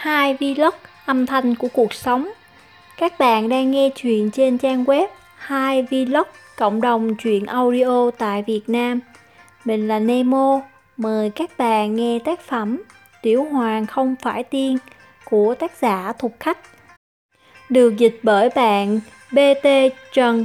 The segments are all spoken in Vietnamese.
Hai vlog âm thanh của cuộc sống. Các bạn đang nghe truyện trên trang web Hai Vlog, cộng đồng truyện audio tại Việt Nam. Mình là Nemo, mời các bạn nghe tác phẩm Tiểu Hoàng không phải tiên của tác giả Thục Khách, được dịch bởi bạn BT Trần.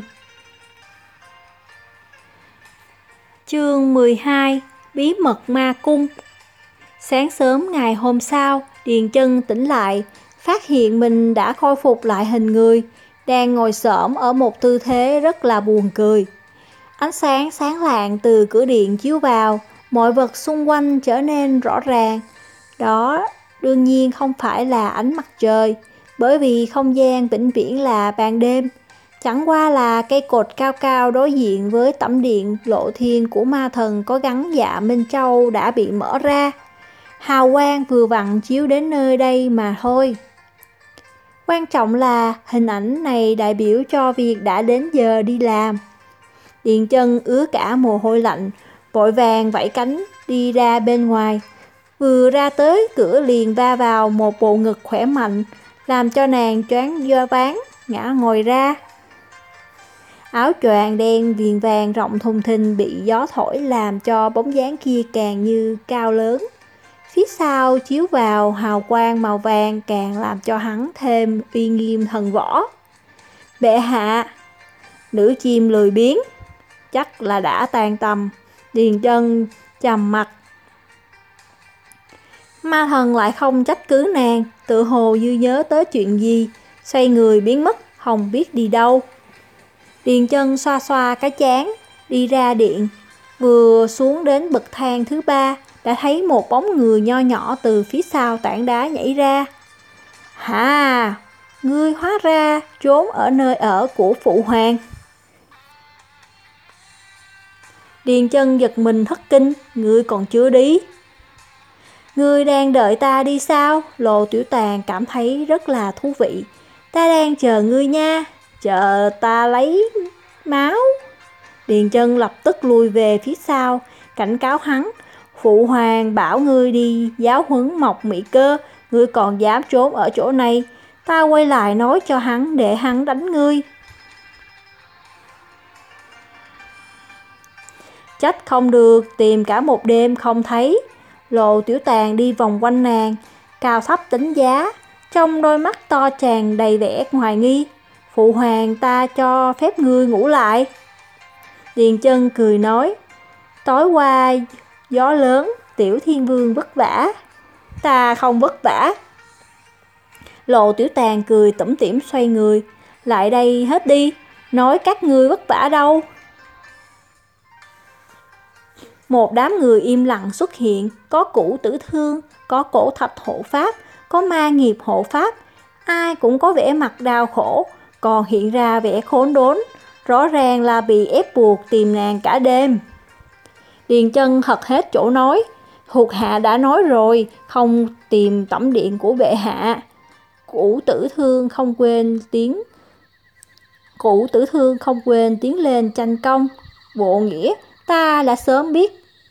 Chương 12: Bí mật ma cung. Sáng sớm ngày hôm sau, Điền Chân tỉnh lại, phát hiện mình đã khôi phục lại hình người, đang ngồi xổm ở một tư thế rất là buồn cười. Ánh sáng sáng lạng từ cửa điện chiếu vào, mọi vật xung quanh trở nên rõ ràng. Đó đương nhiên không phải là ánh mặt trời, bởi vì không gian vĩnh viễn là ban đêm. Chẳng qua là cây cột cao cao đối diện với tẩm điện lộ thiên của ma thần có gắn dạ Minh Châu đã bị mở ra. Hào quang vừa vặn chiếu đến nơi đây mà thôi. Quan trọng là hình ảnh này đại biểu cho việc đã đến giờ đi làm. Điền Chân ứa cả mồ hôi lạnh, vội vàng vẫy cánh đi ra bên ngoài. Vừa ra tới cửa liền va vào một bộ ngực khỏe mạnh, làm cho nàng choáng váng ngã ngồi ra. Áo choàng đen viền vàng rộng thùng thình bị gió thổi làm cho bóng dáng kia càng như cao lớn. Phía sau chiếu vào hào quang màu vàng càng làm cho hắn thêm uy nghiêm thần võ. Bệ hạ. Nữ chim lười biếng, chắc là đã tan tầm. Điền Chân trầm mặt. Ma thần lại không trách cứ nàng, tự hồ dư nhớ tới chuyện gì, xoay người biến mất, không biết đi đâu. Điền Chân xoa xoa cái trán, đi ra điện. Vừa xuống đến bậc thang thứ 3, đã thấy một bóng người nho nhỏ từ phía sau tảng đá nhảy ra. Hà, ngươi hóa ra trốn ở nơi ở của phụ hoàng. Điền Chân giật mình thất kinh, ngươi còn chưa đi. Ngươi đang đợi ta đi sao? Lô Tiểu Tàng cảm thấy rất là thú vị. Ta đang chờ ngươi nha, chờ ta lấy máu. Điền Chân lập tức lùi về phía sau, cảnh cáo hắn. Phụ hoàng bảo ngươi đi giáo huấn Mộc Mỹ Cơ, ngươi còn dám trốn ở chỗ này. Ta quay lại nói cho hắn để hắn đánh ngươi. Trách không được, tìm cả một đêm không thấy. Lô Tiểu Tàng đi vòng quanh nàng, cao thấp đánh giá, trong đôi mắt to tràn đầy vẻ hoài nghi. Phụ hoàng ta cho phép ngươi ngủ lại. Điền Chân cười nói, tối qua gió lớn, Tiểu Thiên Vương vất vả. Ta không vất vả. Lộ Tiểu Tàng cười tủm tỉm xoay người, lại đây hết đi, nói các ngươi vất vả đâu. Một đám người im lặng xuất hiện, có Cửu Tử Thương, có Cổ Thạch hộ pháp, có Ma Nghiệp hộ pháp, ai cũng có vẻ mặt đau khổ, còn hiện ra vẻ khốn đốn, rõ ràng là bị ép buộc tìm nàng cả đêm. Điền Chân hật hết chỗ nói, thuộc hạ đã nói rồi, không tìm tẩm điện của bệ hạ. Cửu Tử Thương không quên tiến lên tranh công. Bộ nghĩa, ta đã sớm biết.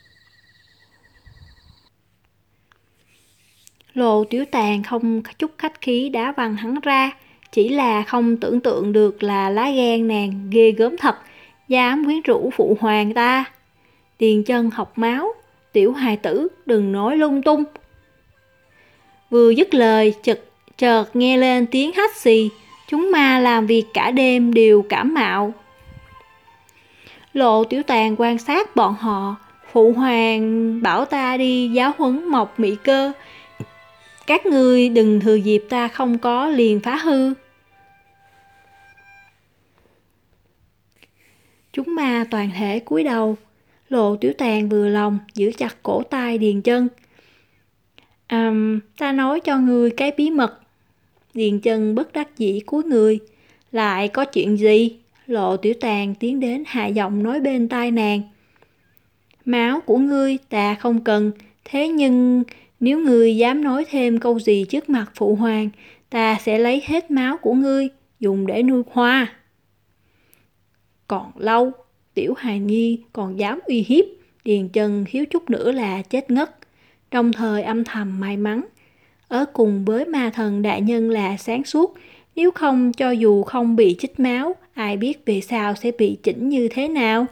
Lô Tiểu Tàng không chút khách khí đá văng hắn ra, chỉ là không tưởng tượng được là lá gan nàng ghê gớm thật, dám quyến rũ phụ hoàng ta. Điền Chân học máu, tiểu hài tử đừng nói lung tung. Vừa dứt lời chợt nghe lên tiếng hắt xì, chúng ma làm việc cả đêm đều cảm mạo. Lộ Tiểu Tàng quan sát bọn họ, phụ hoàng bảo ta đi giáo huấn Mộc Mỹ Cơ, các ngươi đừng thừa dịp ta không có liền phá hư. Chúng ma toàn thể cúi đầu. Lộ Tiểu Tàng vừa lòng giữ chặt cổ tay Điền Chân. Ta nói cho ngươi cái bí mật. Điền Chân bất đắc dĩ cúi người. Lại có chuyện gì? Lộ Tiểu Tàng tiến đến hạ giọng nói bên tai nàng. Máu của ngươi ta không cần, thế nhưng nếu ngươi dám nói thêm câu gì trước mặt phụ hoàng, ta sẽ lấy hết máu của ngươi, dùng để nuôi hoa. Còn lâu, tiểu hài nhi còn dám uy hiếp. Điền Chân thiếu chút nữa là chết ngất, đồng thời âm thầm may mắn. Ở cùng với ma thần đại nhân là sáng suốt, nếu không cho dù không bị chích máu, ai biết về sau sẽ bị chỉnh như thế nào.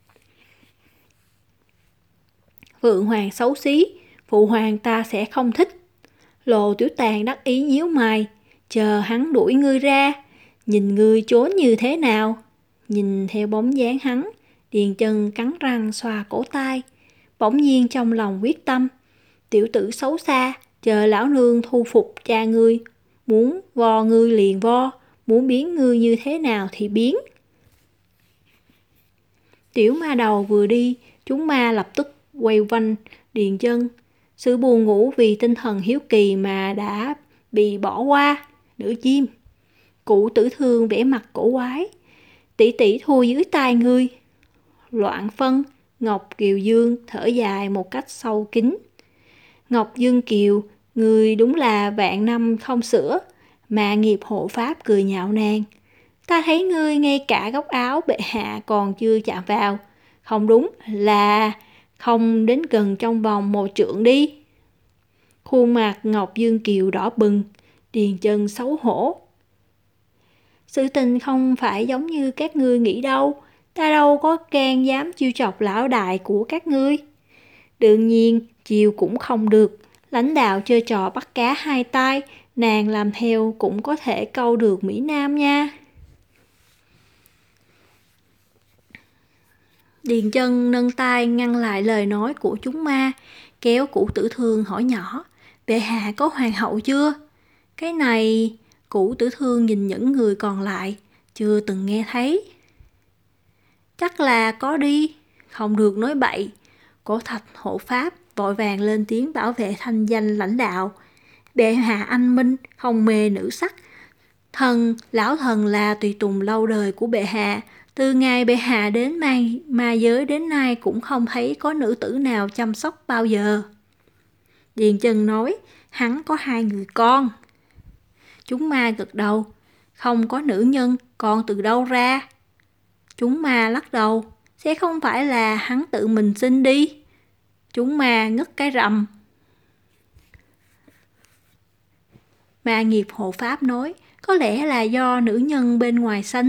Phượng Hoàng xấu xí, phụ hoàng ta sẽ không thích. Lô Tiểu Tàng đắc ý nhíu mày, chờ hắn đuổi ngươi ra, nhìn ngươi trốn như thế nào. Nhìn theo bóng dáng hắn, Điền Chân cắn răng xoa cổ tay, bỗng nhiên trong lòng quyết tâm, tiểu tử xấu xa, chờ lão nương thu phục cha ngươi, muốn vo ngươi liền vo, muốn biến ngươi như thế nào thì biến. Tiểu ma đầu vừa đi, chúng ma lập tức quay quanh Điền Chân. Sự buồn ngủ vì tinh thần hiếu kỳ mà đã bị bỏ qua. Nữ chim, Cụ Tử Thương vẻ mặt cổ quái, tỷ tỷ thua dưới tai ngươi. Loạn phân, Ngọc Kiều Dương thở dài một cách sâu kín. Ngọc Dương Kiều, ngươi đúng là vạn năm không sữa. Mà nghiệp hộ pháp cười nhạo nàng. Ta thấy ngươi ngay cả góc áo bệ hạ còn chưa chạm vào. Không đúng là không đến gần trong vòng 1 trượng đi. Khuôn mặt Ngọc Dương Kiều đỏ bừng, Điền Chân xấu hổ. Sự tình không phải giống như các ngươi nghĩ đâu, ta đâu có can dám chiêu chọc lão đại của các ngươi. Đương nhiên, chiêu cũng không được, lãnh đạo chơi trò bắt cá hai tay, nàng làm theo cũng có thể câu được Mỹ Nam nha. Điền Chân nâng tay ngăn lại lời nói của chúng ma, kéo Cụ Tử Thương hỏi nhỏ, bệ hạ có hoàng hậu chưa? Cái này, Cụ Tử Thương nhìn những người còn lại, chưa từng nghe thấy. Chắc là có đi, không được nói bậy. Cổ Thạch hộ pháp vội vàng lên tiếng bảo vệ thanh danh lãnh đạo. Bệ hạ anh minh, không mê nữ sắc. Lão thần là tùy tùng lâu đời của bệ hạ. Từ ngày bệ hạ đến ma giới đến nay cũng không thấy có nữ tử nào chăm sóc bao giờ. Điền Chân nói, hắn có 2 người con. Chúng ma gật đầu, không có nữ nhân, con từ đâu ra? Chúng ma lắc đầu, sẽ không phải là hắn tự mình sinh đi. Chúng ma ngất cái rầm. Ma nghiệp hộ pháp nói, có lẽ là do nữ nhân bên ngoài sanh.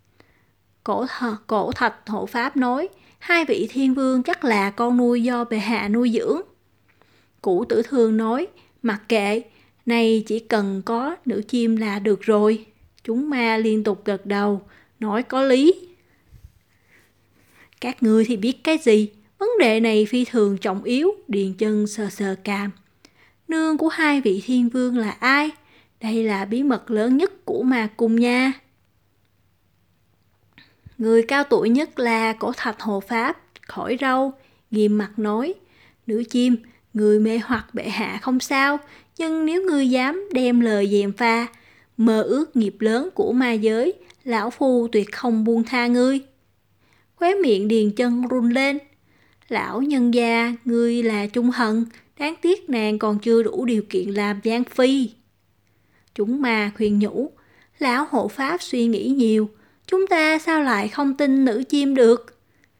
Cổ Thạch hộ pháp nói, 2 vị thiên vương chắc là con nuôi do bệ hạ nuôi dưỡng. Cụ Tử Thương nói, mặc kệ, này chỉ cần có nữ chim là được rồi. Chúng ma liên tục gật đầu, nói có lý. Các ngươi thì biết cái gì? Vấn đề này phi thường trọng yếu. Điền Chân sờ sờ cằm. Nương của 2 vị thiên vương là ai? Đây là bí mật lớn nhất của ma cung nha. Người cao tuổi nhất là Cổ Thạch hộ pháp, khỏi râu, nghiêm mặt nói, nữ chim, người mê hoặc bệ hạ không sao, nhưng nếu ngươi dám đem lời gièm pha, mơ ước nghiệp lớn của ma giới, lão phu tuyệt không buông tha ngươi. Khóe miệng Điền Chân run lên. Lão nhân gia, ngươi là trung hận, đáng tiếc nàng còn chưa đủ điều kiện làm giang phi. Chúng ma khuyên nhủ, lão hộ pháp suy nghĩ nhiều, chúng ta sao lại không tin nữ chim được?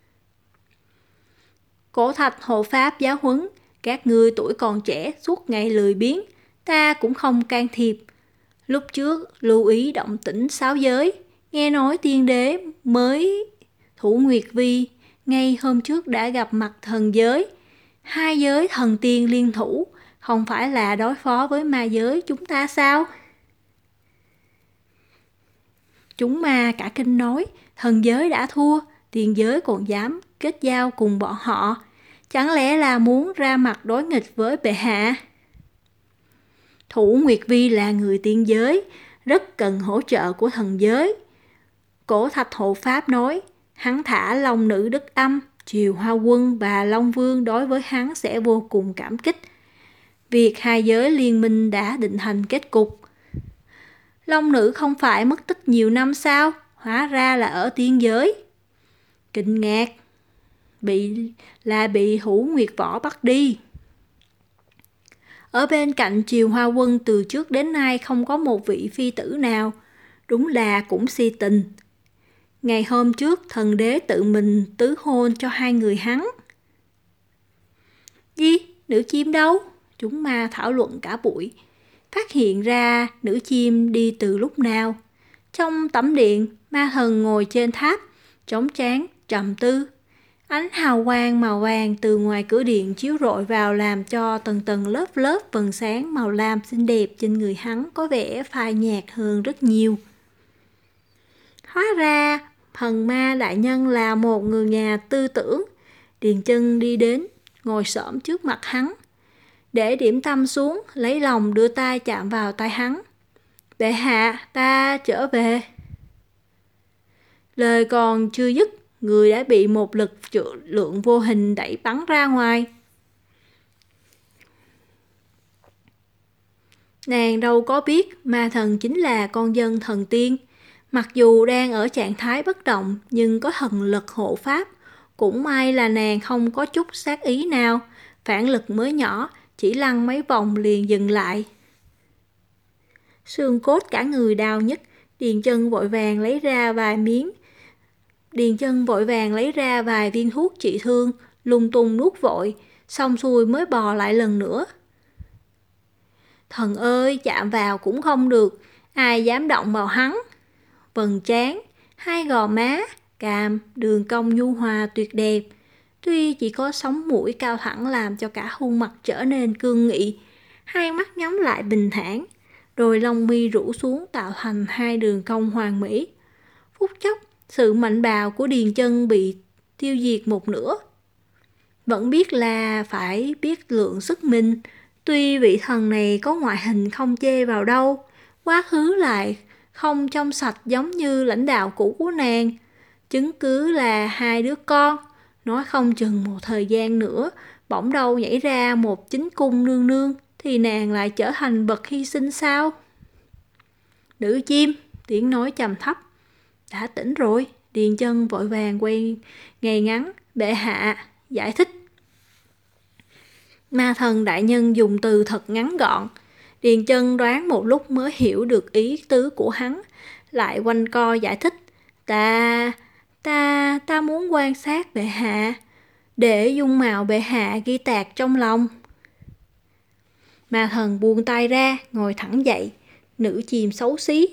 Cổ Thạch hộ pháp giáo huấn, các ngươi tuổi còn trẻ suốt ngày lười biếng, ta cũng không can thiệp. Lúc trước lưu ý động tĩnh 6 giới, nghe nói tiên đế mới Thủ Nguyệt Vi ngay hôm trước đã gặp mặt thần giới. 2 giới thần tiên liên thủ, không phải là đối phó với ma giới chúng ta sao? Chúng ma cả kinh nói, thần giới đã thua, tiên giới còn dám kết giao cùng bọn họ. Chẳng lẽ là muốn ra mặt đối nghịch với bệ hạ? Thủ Nguyệt Vi là người tiên giới, rất cần hỗ trợ của thần giới. Cổ Thạch hộ pháp nói, hắn thả Long Nữ Đức Âm, Triều Hoa Quân và Long Vương đối với hắn sẽ vô cùng cảm kích. Việc 2 giới liên minh đã định thành kết cục. Long Nữ không phải mất tích nhiều năm sao? Hóa ra là ở tiên giới. Kinh ngạc. Bị Hữu Nguyệt Võ bắt đi. Ở bên cạnh Triều Hoa Quân từ trước đến nay không có một vị phi tử nào. Đúng là cũng si tình. Ngày hôm trước thần đế tự mình tứ hôn cho 2 người hắn. Gì? Nữ chim đâu? Chúng ma thảo luận cả buổi. phát hiện ra nữ chim đi từ lúc nào. Trong tẩm điện, ma thần ngồi trên tháp, chống trán, trầm tư. Ánh hào quang màu vàng từ ngoài cửa điện chiếu rọi vào làm cho tầng tầng lớp lớp vầng sáng màu lam xinh đẹp trên người hắn có vẻ phai nhạt hơn rất nhiều. Hóa ra, thần ma đại nhân là một người nhà tư tưởng. Điền Chân đi đến, ngồi xổm trước mặt hắn. Để điểm tâm xuống, lấy lòng đưa tay chạm vào tay hắn. Bệ hạ, ta trở về. Lời còn chưa dứt, người đã bị một lực lượng vô hình đẩy bắn ra ngoài. Nàng đâu có biết ma thần chính là con dân thần tiên. Mặc dù đang ở trạng thái bất động nhưng có thần lực hộ pháp. Cũng may là nàng không có chút sát ý nào. Phản lực mới nhỏ, chỉ lăn mấy vòng liền dừng lại. Xương cốt cả người đau nhức, Điền Chân vội vàng lấy ra vài viên thuốc trị thương, lung tung nuốt vội, xong xuôi mới bò lại lần nữa. Thần ơi, chạm vào cũng không được, ai dám động vào hắn. Vầng trán, hai gò má, cằm, đường cong nhu hòa tuyệt đẹp. Tuy chỉ có sống mũi cao thẳng làm cho cả khuôn mặt trở nên cương nghị, hai mắt nhắm lại bình thản, rồi lông mi rũ xuống tạo thành hai đường cong hoàn mỹ. Phút chốc, sự mạnh bạo của Điền Chân bị tiêu diệt một nửa. Vẫn biết là phải biết lượng sức mình. Tuy vị thần này có ngoại hình không chê vào đâu, quá khứ lại không trong sạch giống như lãnh đạo cũ của nàng. Chứng cứ là hai đứa con, nói không chừng một thời gian nữa, bỗng đâu nhảy ra một chính cung nương nương, thì nàng lại trở thành bậc hy sinh sao? Nữ chim, tiếng nói trầm thấp. Đã tỉnh rồi. Điền Chân vội vàng quay ngay ngắn. Bệ hạ, giải thích. Ma thần đại nhân dùng từ thật ngắn gọn. Điền Chân đoán một lúc mới hiểu được ý tứ của hắn, lại quanh co giải thích. Ta muốn quan sát bệ hạ, để dung mạo bệ hạ ghi tạc trong lòng. Ma thần buông tay ra, ngồi thẳng dậy. Nữ chim xấu xí.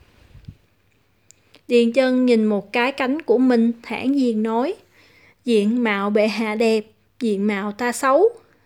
Điền Chân nhìn một cái cánh của mình, thản nhiên nói. Diện mạo bệ hạ đẹp, diện mạo ta xấu.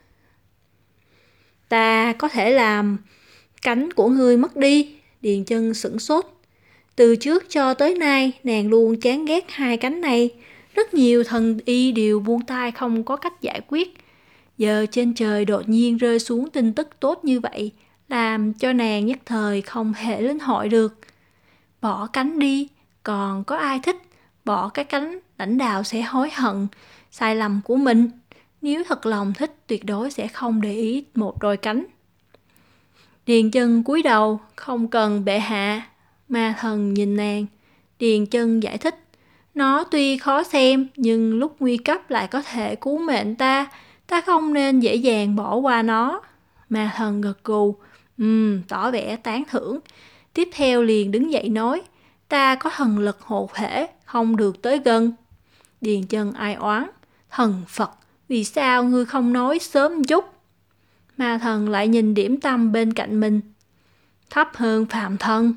Ta có thể làm cánh của ngươi mất đi. Điền Chân sửng sốt. Từ trước cho tới nay, nàng luôn chán ghét hai cánh này. Rất nhiều thần y đều buông tay không có cách giải quyết. Giờ trên trời đột nhiên rơi xuống tin tức tốt như vậy, làm cho nàng nhất thời không thể lĩnh hội được. Bỏ cánh đi, còn có ai thích? Bỏ cái cánh, lãnh đạo sẽ hối hận sai lầm của mình. Nếu thật lòng thích, tuyệt đối sẽ không để ý một đôi cánh. Điền Chân cúi đầu, không cần bệ hạ. Ma thần nhìn nàng. Điền Chân giải thích. Nó tuy khó xem, nhưng lúc nguy cấp lại có thể cứu mệnh ta. Ta không nên dễ dàng bỏ qua nó. Ma thần gật gù. Tỏ vẻ tán thưởng. Tiếp theo liền đứng dậy nói. Ta có thần lực hộ thể, không được tới gần. Điền Chân ai oán. Thần Phật, vì sao ngươi không nói sớm chút? Ma thần lại nhìn điểm tâm bên cạnh mình. Thấp hơn Phạm Thần.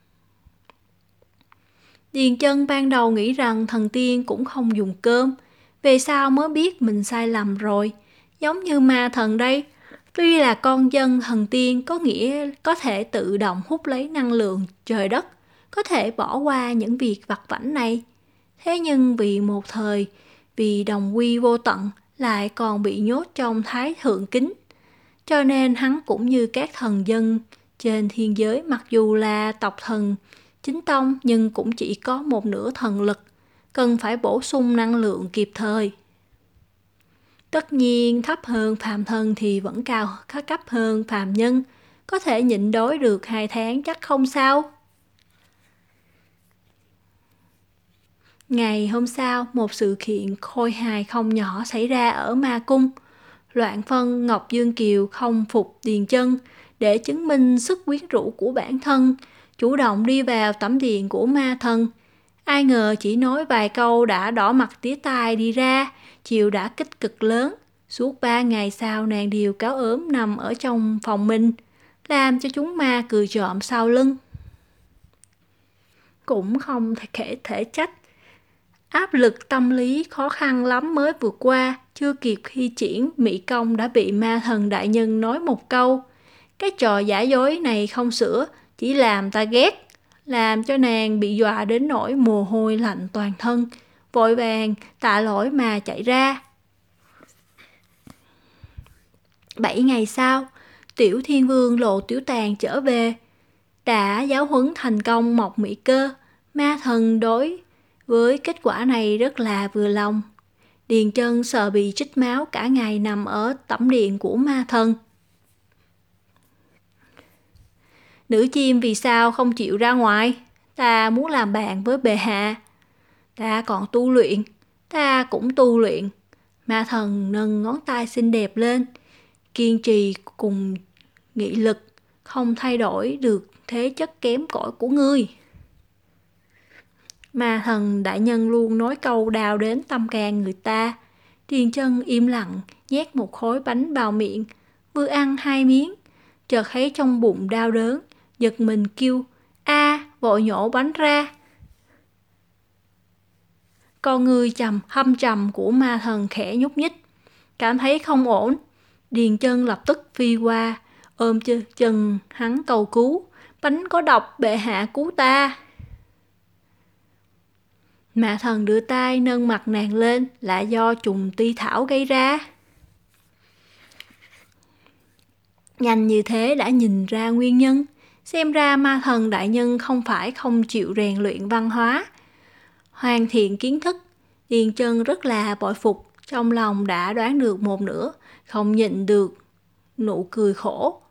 Điền Chân ban đầu nghĩ rằng thần tiên cũng không dùng cơm. Về sau mới biết mình sai lầm rồi. Giống như ma thần đây. Tuy là con dân thần tiên có nghĩa có thể tự động hút lấy năng lượng trời đất, có thể bỏ qua những việc vặt vãnh này. Thế nhưng vì một thời, vì đồng quy vô tận, lại còn bị nhốt trong thái thượng kính. Cho nên hắn cũng như các thần dân trên thiên giới, mặc dù là tộc thần chính tông nhưng cũng chỉ có một nửa thần lực, cần phải bổ sung năng lượng kịp thời. Tất nhiên thấp hơn phàm thần thì vẫn cao cấp hơn phàm nhân, có thể nhịn đói được 2 tháng chắc không sao. Ngày hôm sau, một sự kiện khôi hài không nhỏ xảy ra ở ma cung. Loạn Phân Ngọc Dương Kiều không phục Điền Chân, để chứng minh sức quyến rũ của bản thân, chủ động đi vào tẩm điện của ma thần. Ai ngờ chỉ nói vài câu đã đỏ mặt tía tai đi ra, chịu đả kích cực lớn. Suốt 3 ngày sau nàng đều cáo ốm nằm ở trong phòng mình. làm cho chúng ma cười trộm sau lưng. Cũng không thể trách. Áp lực tâm lý khó khăn lắm mới vượt qua, chưa kịp thi triển mỹ công đã bị ma thần đại nhân nói một câu. Cái trò giả dối này không sửa, chỉ làm ta ghét, làm cho nàng bị dọa đến nỗi mồ hôi lạnh toàn thân, vội vàng tạ lỗi mà chạy ra. 7 ngày sau, Tiểu Thiên Vương Lộ Tiểu Tàn trở về, đã giáo huấn thành công Mộc Mỹ Cơ. Ma thần đối với kết quả này rất là vừa lòng. Điền Chân sợ bị trích máu cả ngày nằm ở tẩm điện của ma thần. Nữ chim vì sao không chịu ra ngoài? Ta muốn làm bạn với bệ hạ. Ta còn tu luyện, ta cũng tu luyện. Ma thần nâng ngón tay xinh đẹp lên, kiên trì cùng nghị lực, không thay đổi được thế chất kém cỏi của ngươi. Ma thần đại nhân luôn nói câu đào đến tâm can người ta. Điền Chân im lặng nhét một khối bánh vào miệng, vừa ăn 2 miếng, chợt thấy trong bụng đau đớn, giật mình kêu a, vội nhổ bánh ra. Con người hâm trầm của ma thần khẽ nhúc nhích, cảm thấy không ổn. Điền Chân lập tức phi qua, ôm chân hắn cầu cứu. Bánh có độc, bệ hạ cứu ta. Ma thần đưa tay nâng mặt nàng lên, là do trùng ti thảo gây ra. Nhanh như thế đã nhìn ra nguyên nhân. Xem ra ma thần đại nhân không phải không chịu rèn luyện văn hóa, hoàn thiện kiến thức. Điền Chân rất là bội phục, trong lòng đã đoán được một nửa, không nhịn được nụ cười khổ.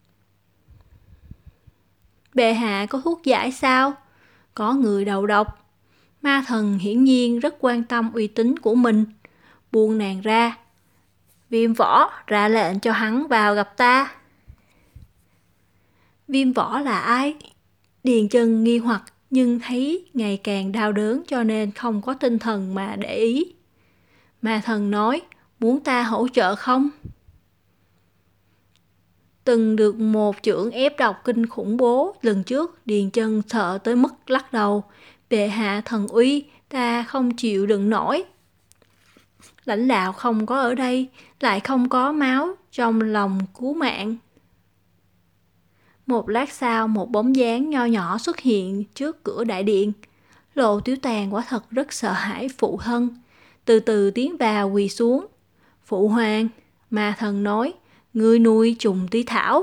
Bệ hạ có thuốc giải sao? Có người đầu độc. Ma thần hiển nhiên rất quan tâm uy tín của mình, buông nàng ra. Viêm Võ ra lệnh cho hắn vào gặp ta. Viêm Võ là ai? Điền Chân nghi hoặc, nhưng thấy ngày càng đau đớn cho nên không có tinh thần mà để ý. Ma thần nói, muốn ta hỗ trợ không? Từng được một chưởng ép độc kinh khủng bố lần trước, Điền Chân sợ tới mức lắc đầu. Bệ hạ thần uy, ta không chịu đựng nổi. Lãnh đạo không có ở đây, lại không có máu trong lòng cứu mạng. Một lát sau, một bóng dáng nho nhỏ xuất hiện trước cửa đại điện. Lộ Tiểu Tàn quả thật rất sợ hãi phụ thân, từ từ tiến vào quỳ xuống. Phụ hoàng, ma thần nói, ngươi nuôi trùng ti thảo.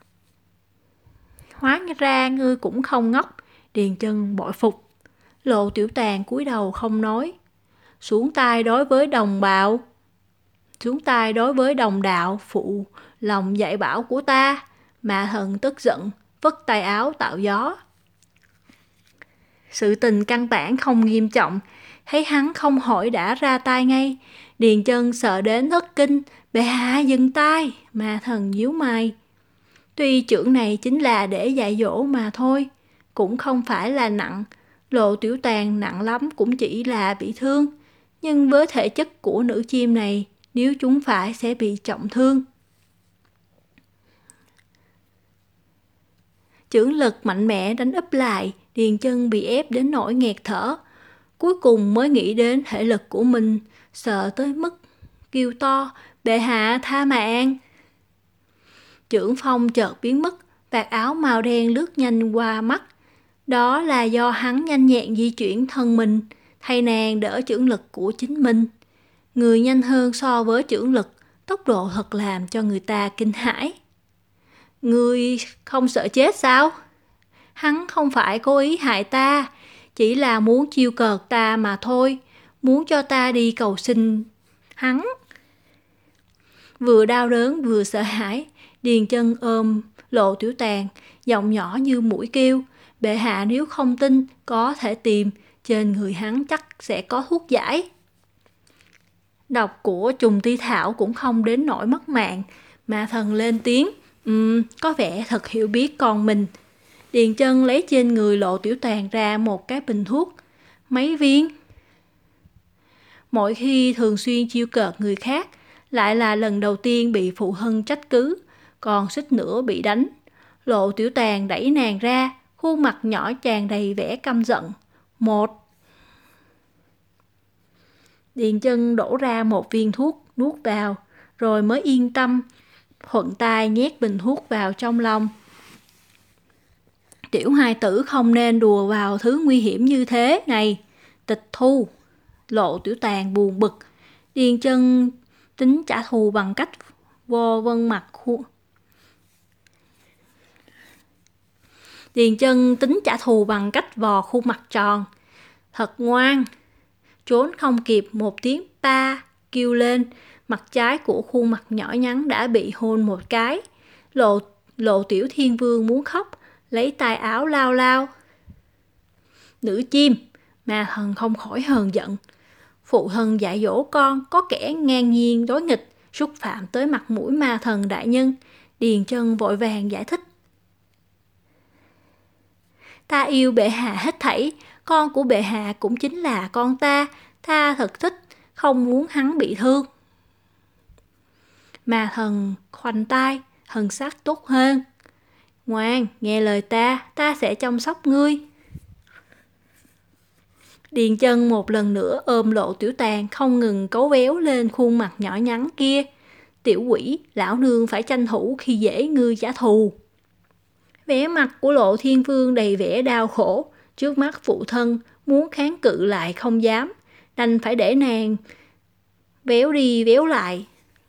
Hóa ra ngươi cũng không ngốc. Điền Chân bội phục. Lộ Tiểu Tàn cúi đầu không nói. Xuống tay đối với đồng đạo phụ lòng dạy bảo của ta. Ma thần tức giận, vất tay áo tạo gió. Sự tình căn bản không nghiêm trọng, thấy hắn không hỏi đã ra tay ngay. Điền Chân sợ đến thất kinh. Bệ hạ dừng tay. Ma thần nhíu mày. Tuy chưởng này chính là để dạy dỗ mà thôi, cũng không phải là nặng. Lộ Tiểu Tàn nặng lắm cũng chỉ là bị thương, nhưng với thể chất của nữ chim này, nếu chúng phải sẽ bị trọng thương. Chưởng lực mạnh mẽ đánh úp lại, Điền Chân bị ép đến nỗi nghẹt thở. Cuối cùng mới nghĩ đến thể lực của mình, sợ tới mức kêu to, bệ hạ tha mạng. Chưởng phong chợt biến mất, vạt áo màu đen lướt nhanh qua mắt. Đó là do hắn nhanh nhẹn di chuyển thân mình, thay nàng đỡ chưởng lực của chính mình. Người nhanh hơn so với chưởng lực, tốc độ thật làm cho người ta kinh hãi. Ngươi không sợ chết sao? Hắn không phải cố ý hại ta, chỉ là muốn chiêu cợt ta mà thôi, muốn cho ta đi cầu xin hắn. Vừa đau đớn vừa sợ hãi, Điền Chân ôm Lộ Tiểu Tàn, giọng nhỏ như mũi kêu, bệ hạ nếu không tin có thể tìm, trên người hắn chắc sẽ có thuốc giải. Độc của trùng ti thảo cũng không đến nỗi mất mạng. Ma thần lên tiếng, có vẻ thật hiểu biết con mình. Điền Chân lấy trên người Lộ Tiểu Tàn ra một cái bình thuốc, mấy viên. Mỗi khi thường xuyên chiêu cợt người khác, lại là lần đầu tiên bị phụ thân trách cứ, còn suýt nữa bị đánh. Lộ Tiểu Tàn đẩy nàng ra, khuôn mặt nhỏ tràn đầy vẻ căm giận. Một. Điền Chân đổ ra một viên thuốc, nuốt vào, rồi mới yên tâm, thuận tay nhét bình thuốc vào trong lòng. Tiểu hài tử không nên đùa vào thứ nguy hiểm như thế này. Tịch thu. Lộ Tiểu Tàn buồn bực. Điền Chân tính trả thù bằng cách vò vân mặt khuôn. Điền Chân tính trả thù bằng cách vò khuôn mặt tròn. Thật ngoan. Trốn không kịp một tiếng pa kêu lên, mặt trái của khuôn mặt nhỏ nhắn đã bị hôn một cái. Lộ Tiểu Thiên Vương muốn khóc, lấy tay áo lao lao. Nữ chim, ma thần không khỏi hờn giận. Phụ thân dạy dỗ con, có kẻ ngang nhiên đối nghịch, xúc phạm tới mặt mũi ma thần đại nhân. Điền Chân vội vàng giải thích. Ta yêu bệ hạ hết thảy, con của bệ hạ cũng chính là con ta, ta thật thích, không muốn hắn bị thương. Ma thần khoanh tay, thần sắc tốt hơn. Ngoan, nghe lời ta sẽ chăm sóc ngươi. Điền Chân một lần nữa ôm Lộ Tiểu Tàn, không ngừng cấu véo lên khuôn mặt nhỏ nhắn kia. Tiểu quỷ, lão nương phải tranh thủ khi dễ ngươi trả thù. Vẻ mặt của Lộ Thiên Vương đầy vẻ đau khổ, trước mắt phụ thân, muốn kháng cự lại không dám, đành phải để nàng véo đi véo lại.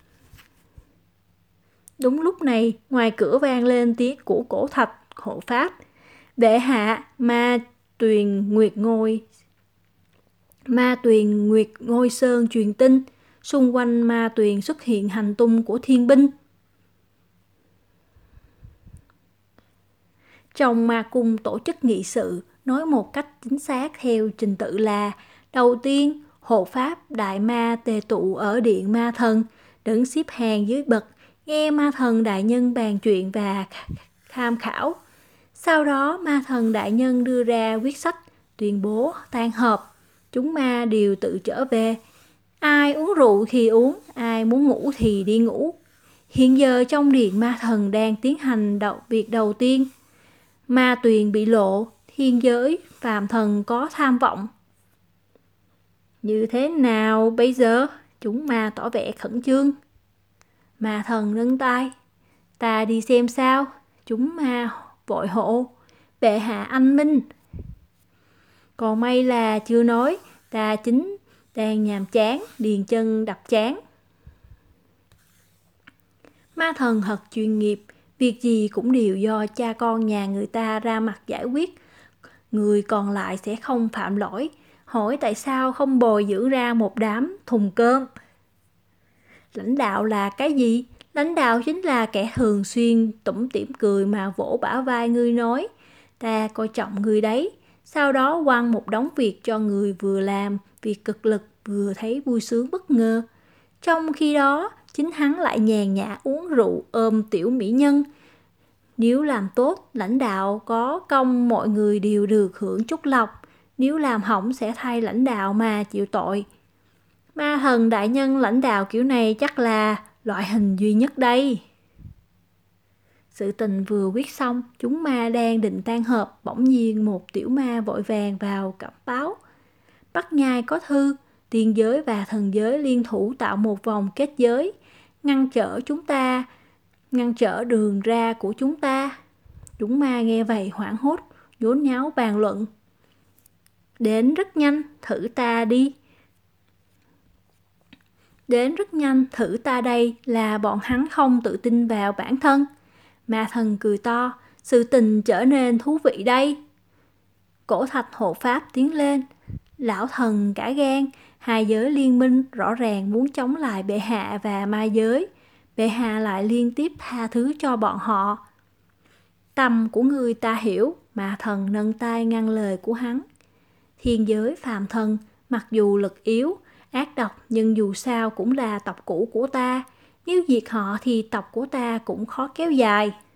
Đúng lúc này, ngoài cửa vang lên tiếng của Cổ Thạch hộ pháp. Bệ hạ, ma tuyền nguyệt ngôi sơn truyền tin, xung quanh ma tuyền xuất hiện hành tung của thiên binh. Trong ma cung tổ chức nghị sự, nói một cách chính xác theo trình tự là: đầu tiên, hộ pháp đại ma tề tụ ở điện ma thần, đứng xếp hàng dưới bậc, nghe ma thần đại nhân bàn chuyện và tham khảo. Sau đó ma thần đại nhân đưa ra quyết sách, tuyên bố tan họp. Chúng ma đều tự trở về. Ai uống rượu thì uống, ai muốn ngủ thì đi ngủ. Hiện giờ trong điện ma thần đang tiến hành việc đầu tiên. Ma tuyền bị lộ, thiên giới, phàm thần có tham vọng. Như thế nào bây giờ? Chúng ma tỏ vẻ khẩn trương. Ma thần nâng tay. Ta đi xem sao? Chúng ma vội hộ. Bệ hạ anh minh. Còn may là chưa nói, ta chính đang nhàm chán. Điền Chân đập chán. Ma thần thật chuyên nghiệp, việc gì cũng đều do cha con nhà người ta ra mặt giải quyết. Người còn lại sẽ không phạm lỗi. Hỏi tại sao không bồi dưỡng ra một đám thùng cơm? Lãnh đạo là cái gì? Lãnh đạo chính là kẻ thường xuyên tủm tỉm cười mà vỗ bả vai ngươi nói: ta coi trọng ngươi đấy. Sau đó quăng một đống việc cho người vừa làm việc cực lực vừa thấy vui sướng bất ngờ. Trong khi đó, chính hắn lại nhàn nhã uống rượu ôm tiểu mỹ nhân. Nếu làm tốt, lãnh đạo có công mọi người đều được hưởng chút lộc. Nếu làm hỏng sẽ thay lãnh đạo mà chịu tội. Ma thần đại nhân lãnh đạo kiểu này chắc là loại hình duy nhất đây. Sự tình vừa quyết xong, chúng ma đang định tan họp, bỗng nhiên một tiểu ma vội vàng vào cẩm báo. Bắc Nhai có thư, tiên giới và thần giới liên thủ tạo một vòng kết giới, ngăn trở đường ra của chúng ta. Chúng ma nghe vậy hoảng hốt, nhốn nháo bàn luận. Đến rất nhanh, thử ta đi. Đến rất nhanh, thử ta đây là bọn hắn không tự tin vào bản thân. Ma thần cười to, sự tình trở nên thú vị đây. Cổ Thạch hộ pháp tiến lên. Lão thần cả gan, hai giới liên minh rõ ràng muốn chống lại bệ hạ và ma giới. Bệ hạ lại liên tiếp tha thứ cho bọn họ. Tâm của người ta hiểu, ma thần nâng tay ngăn lời của hắn. Thiên giới phàm thần, mặc dù lực yếu, ác độc nhưng dù sao cũng là tộc cũ của ta. Nếu diệt họ thì tộc của ta cũng khó kéo dài.